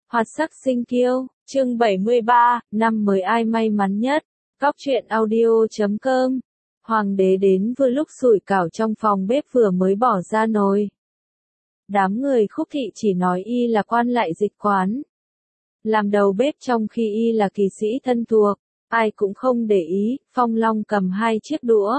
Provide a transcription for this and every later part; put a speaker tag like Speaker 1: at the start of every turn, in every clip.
Speaker 1: Hoạt sắc sinh kiêu, chương 73, năm mới ai may mắn nhất. Góc truyện audio.com. Hoàng đế đến vừa lúc sủi cảo trong phòng bếp vừa mới bỏ ra nồi. Đám người Khúc thị chỉ nói y là quan lại dịch quán, làm đầu bếp trong khi y là kỳ sĩ thân thuộc, ai cũng không để ý. Phong Long cầm 2 chiếc đũa,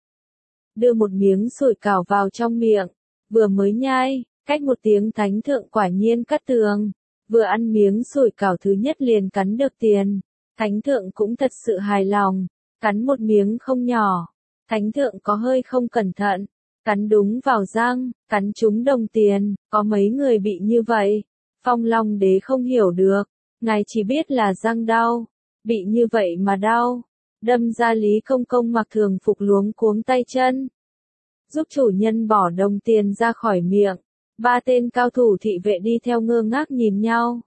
Speaker 1: đưa một miếng sủi cảo vào trong miệng, vừa mới nhai, cách một tiếng thánh thượng quả nhiên cắt tường. Vừa ăn miếng sủi cảo thứ nhất liền cắn được tiền. Thánh thượng cũng thật sự hài lòng, cắn một miếng không nhỏ. Thánh thượng có hơi không cẩn thận, cắn đúng vào răng, cắn trúng đồng tiền. Có mấy người bị như vậy. Phong Long đế không hiểu được, ngài chỉ biết là răng đau, bị như vậy mà đau. Đâm ra Lý Công Công mặc thường phục luống cuống tay chân, giúp chủ nhân bỏ đồng tiền ra khỏi miệng. 3 tên cao thủ thị vệ đi theo ngơ ngác nhìn nhau,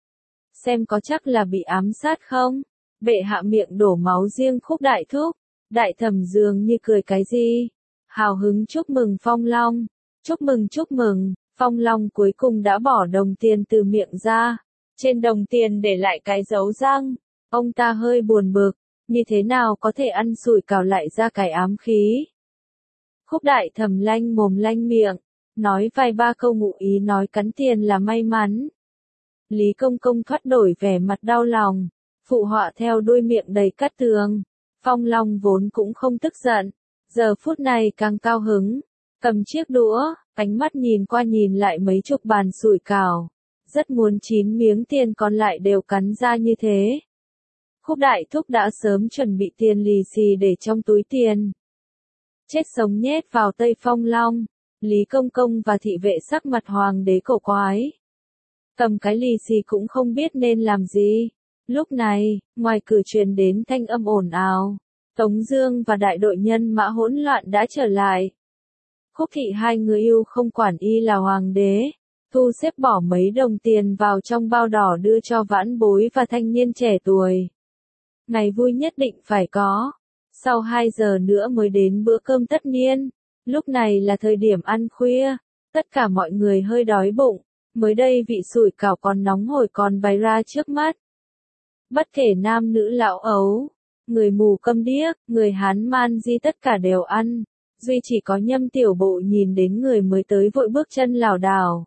Speaker 1: xem có chắc là bị ám sát không. Bệ hạ miệng đổ máu riêng Khúc đại thúc. Đại thẩm dường như cười cái gì, hào hứng chúc mừng Phong Long. Chúc mừng chúc mừng. Phong Long cuối cùng đã bỏ đồng tiền từ miệng ra, trên đồng tiền để lại cái dấu răng. Ông ta hơi buồn bực, như thế nào có thể ăn sủi cảo lại ra cái ám khí. Khúc đại thẩm lanh mồm lanh miệng, nói vài ba câu ngụ ý nói cắn tiền là may mắn. Lý Công Công thoát đổi vẻ mặt đau lòng, phụ họa theo đuôi miệng đầy cắt tường. Phong Long vốn cũng không tức giận, giờ phút này càng cao hứng, cầm chiếc đũa, ánh mắt nhìn qua nhìn lại mấy chục bàn sủi cảo, rất muốn 9 miếng tiền còn lại đều cắn ra như thế. Khúc đại thúc đã sớm chuẩn bị tiền lì xì để trong túi tiền, chết sống nhét vào tay Phong Long. Lý Công Công và thị vệ sắc mặt hoàng đế cổ quái, cầm cái lì xì cũng không biết nên làm gì. Lúc này, ngoài cửa truyền đến thanh âm ồn ào, Tống Dương và đại đội nhân mã hỗn loạn đã trở lại. Khúc thị hai người yêu không quản y là hoàng đế, thu xếp bỏ mấy đồng tiền vào trong bao đỏ đưa cho vãn bối và thanh niên trẻ tuổi. Ngày vui nhất định phải có. Sau 2 giờ nữa mới đến bữa cơm tất niên. Lúc này là thời điểm ăn khuya, tất cả mọi người hơi đói bụng. Mới đây vị sủi cảo còn nóng hổi còn bày ra trước mắt. Bất kể nam nữ lão ấu, người mù câm điếc, người Hán man di tất cả đều ăn. Duy chỉ có Nhâm Tiểu Bộ nhìn đến người mới tới vội bước chân lảo đảo,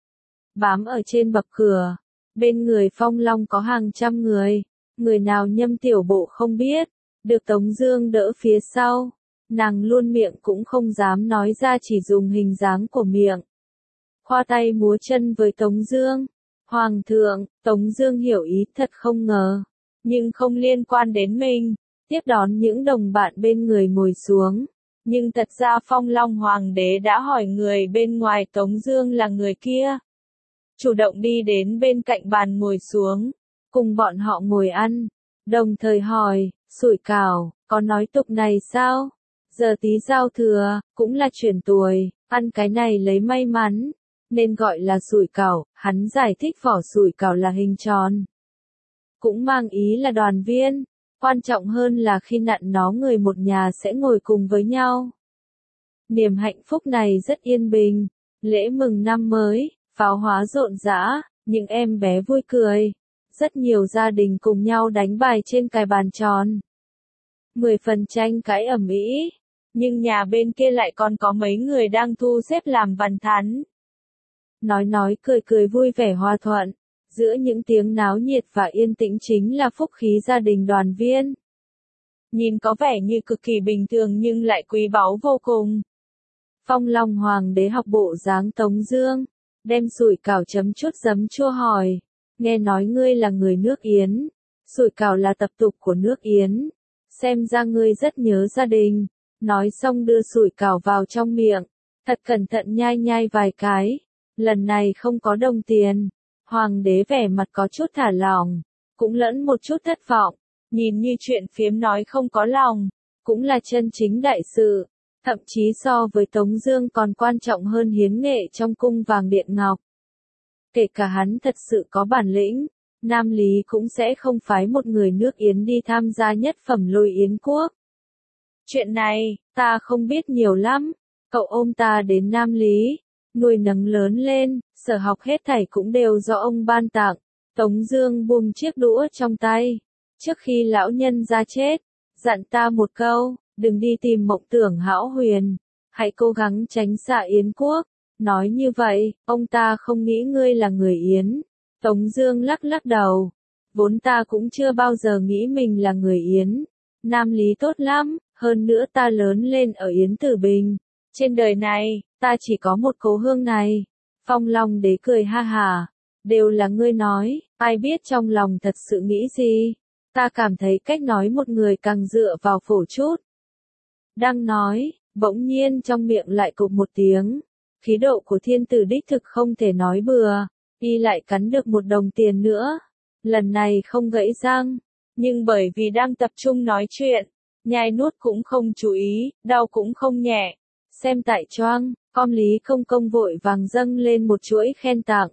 Speaker 1: bám ở trên bậc cửa. Bên người Phong Long có hàng trăm người, người nào Nhâm Tiểu Bộ không biết, được Tống Dương đỡ phía sau. Nàng luôn miệng cũng không dám nói ra, chỉ dùng hình dáng của miệng khoa tay múa chân với Tống Dương. Hoàng thượng, Tống Dương hiểu ý, thật không ngờ, nhưng không liên quan đến mình. Tiếp đón những đồng bạn bên người ngồi xuống, nhưng thật ra Phong Long hoàng đế đã hỏi người bên ngoài Tống Dương là người kia, chủ động đi đến bên cạnh bàn ngồi xuống, cùng bọn họ ngồi ăn, đồng thời hỏi, sủi cảo, có nói tục này sao? Giờ tí giao thừa, cũng là chuyển tuổi, ăn cái này lấy may mắn, nên gọi là sủi cảo. Hắn giải thích vỏ sủi cảo là hình tròn, cũng mang ý là đoàn viên. Quan trọng hơn là khi nặn nó người một nhà sẽ ngồi cùng với nhau. Niềm hạnh phúc này rất yên bình. Lễ mừng năm mới, pháo hoa rộn rã, những em bé vui cười. Rất nhiều gia đình cùng nhau đánh bài trên cái bàn tròn. 10 phần tranh cãi ầm ĩ, nhưng nhà bên kia lại còn có mấy người đang thu xếp làm văn thắn. Nói cười cười vui vẻ hòa thuận. Giữa những tiếng náo nhiệt và yên tĩnh chính là phúc khí gia đình đoàn viên. Nhìn có vẻ như cực kỳ bình thường nhưng lại quý báu vô cùng. Phong Long hoàng đế học bộ dáng Tống Dương, đem sủi cảo chấm chút giấm chua hỏi, nghe nói ngươi là người nước Yến, sủi cảo là tập tục của nước Yến, xem ra ngươi rất nhớ gia đình. Nói xong đưa sủi cảo vào trong miệng, thật cẩn thận nhai nhai vài cái. Lần này không có đồng tiền. Hoàng đế vẻ mặt có chút thả lỏng, cũng lẫn một chút thất vọng, nhìn như chuyện phiếm nói không có lòng, cũng là chân chính đại sự, thậm chí so với Tống Dương còn quan trọng hơn hiến nghệ trong cung vàng điện ngọc. Kể cả hắn thật sự có bản lĩnh, Nam Lý cũng sẽ không phái một người nước Yến đi tham gia nhất phẩm lôi yến quốc. Chuyện này, ta không biết nhiều lắm, cậu ôm ta đến Nam Lý, nuôi nấng lớn lên, sở học hết thảy cũng đều do ông ban tặng, Tống Dương buông chiếc đũa trong tay. Trước khi lão nhân ra chết, dặn ta một câu, đừng đi tìm Mộng Tưởng Hão Huyền, hãy cố gắng tránh xa Yến quốc. Nói như vậy, ông ta không nghĩ ngươi là người Yến. Tống Dương lắc lắc đầu. Vốn ta cũng chưa bao giờ nghĩ mình là người Yến. Nam Lý tốt lắm, hơn nữa ta lớn lên ở Yến Tử Bình. Trên đời này, ta chỉ có một cố hương này. Phong Long Đế cười ha hả. Đều là ngươi nói, ai biết trong lòng thật sự nghĩ gì. Ta cảm thấy cách nói một người càng dựa vào phổ chút. Đang nói, bỗng nhiên trong miệng lại cục một tiếng. Khí độ của thiên tử đích thực không thể nói bừa. Y lại cắn được một đồng tiền nữa. Lần này không gãy răng, nhưng bởi vì đang tập trung nói chuyện, nhai nuốt cũng không chú ý, đau cũng không nhẹ. Xem tại choang, con Lý Công Công vội vàng dâng lên một chuỗi khen tặng.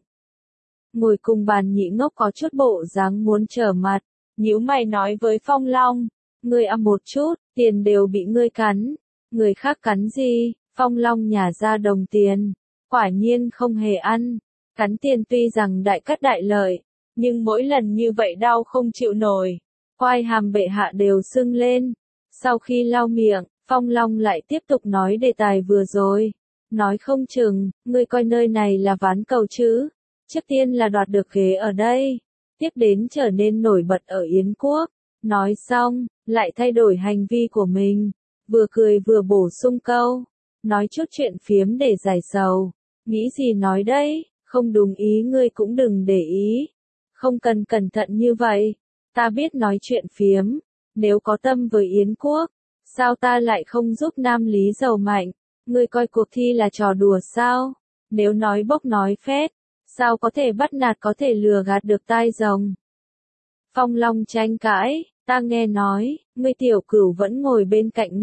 Speaker 1: Ngồi cùng bàn Nhị Ngốc có chút bộ dáng muốn trở mặt, nhíu mày nói với Phong Long, ngươi ăn một chút, tiền đều bị ngươi cắn. Người khác cắn gì? Phong Long nhả ra đồng tiền, quả nhiên không hề ăn. Cắn tiền tuy rằng đại cắt đại lợi, nhưng mỗi lần như vậy đau không chịu nổi. Quai hàm bệ hạ đều sưng lên. Sau khi lau miệng, Phong Long lại tiếp tục nói đề tài vừa rồi. Nói không chừng, ngươi coi nơi này là ván cầu chứ. Trước tiên là đoạt được ghế ở đây, tiếp đến trở nên nổi bật ở Yến quốc. Nói xong, lại thay đổi hành vi của mình. Vừa cười vừa bổ sung câu. Nói chút chuyện phiếm để giải sầu. Nghĩ gì nói đấy, không đúng ý ngươi cũng đừng để ý. Không cần cẩn thận như vậy. Ta biết nói chuyện phiếm. Nếu có tâm với Yến quốc, sao ta lại không giúp Nam Lý giàu mạnh? Ngươi coi cuộc thi là trò đùa sao? Nếu nói bốc nói phét, sao có thể bắt nạt có thể lừa gạt được tai rồng? Phong Long tranh cãi, ta nghe nói, ngươi tiểu cửu vẫn ngồi bên cạnh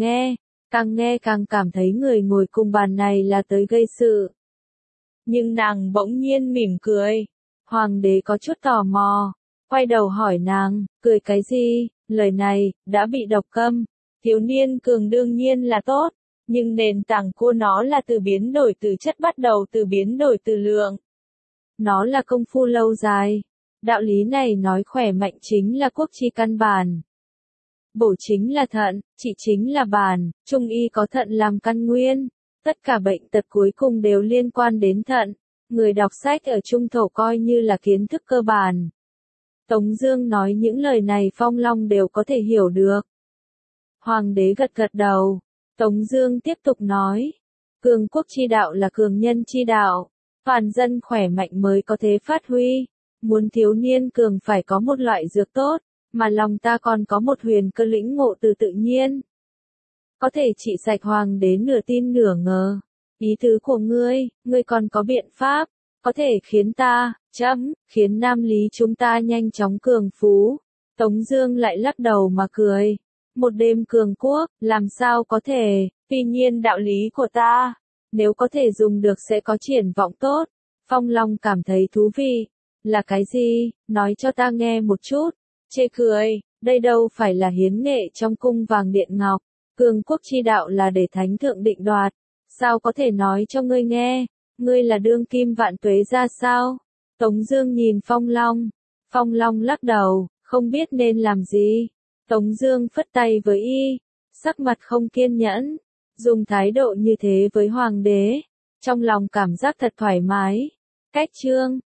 Speaker 1: nghe càng cảm thấy người ngồi cùng bàn này là tới gây sự. Nhưng nàng bỗng nhiên mỉm cười. Hoàng đế có chút tò mò, quay đầu hỏi nàng, cười cái gì? Lời này đã bị độc câm. Thiếu niên cường đương nhiên là tốt, nhưng nền tảng của nó là từ biến đổi từ chất bắt đầu từ biến đổi từ lượng. Nó là công phu lâu dài. Đạo lý này nói khỏe mạnh chính là quốc chi căn bản. Bổ chính là thận, trị chính là bản, trung y có thận làm căn nguyên. Tất cả bệnh tật cuối cùng đều liên quan đến thận. Người đọc sách ở trung thổ coi như là kiến thức cơ bản. Tống Dương nói những lời này Phong Long đều có thể hiểu được. Hoàng đế gật gật đầu. Tống Dương tiếp tục nói, cường quốc chi đạo là cường nhân chi đạo. Toàn dân khỏe mạnh mới có thể phát huy. Muốn thiếu niên cường phải có một loại dược tốt, mà lòng ta còn có một huyền cơ lĩnh ngộ từ tự nhiên. Có thể trị sạch hoàng đế nửa tin nửa ngờ. Ý tứ của ngươi còn có biện pháp, có thể khiến ta, khiến Nam Lý chúng ta nhanh chóng cường phú. Tống Dương lại lắc đầu mà cười. Một đêm cường quốc, làm sao có thể, tuy nhiên đạo lý của ta, nếu có thể dùng được sẽ có triển vọng tốt. Phong Long cảm thấy thú vị. Là cái gì? Nói cho ta nghe một chút. Chê cười, đây đâu phải là hiến nghệ trong cung vàng điện ngọc. Cường quốc chi đạo là để thánh thượng định đoạt. Sao có thể nói cho ngươi nghe? Ngươi là đương kim vạn tuế ra sao? Tống Dương nhìn Phong Long. Phong Long lắc đầu, không biết nên làm gì. Tống Dương phất tay với y, sắc mặt không kiên nhẫn, dùng thái độ như thế với hoàng đế, trong lòng cảm giác thật thoải mái. Cách chương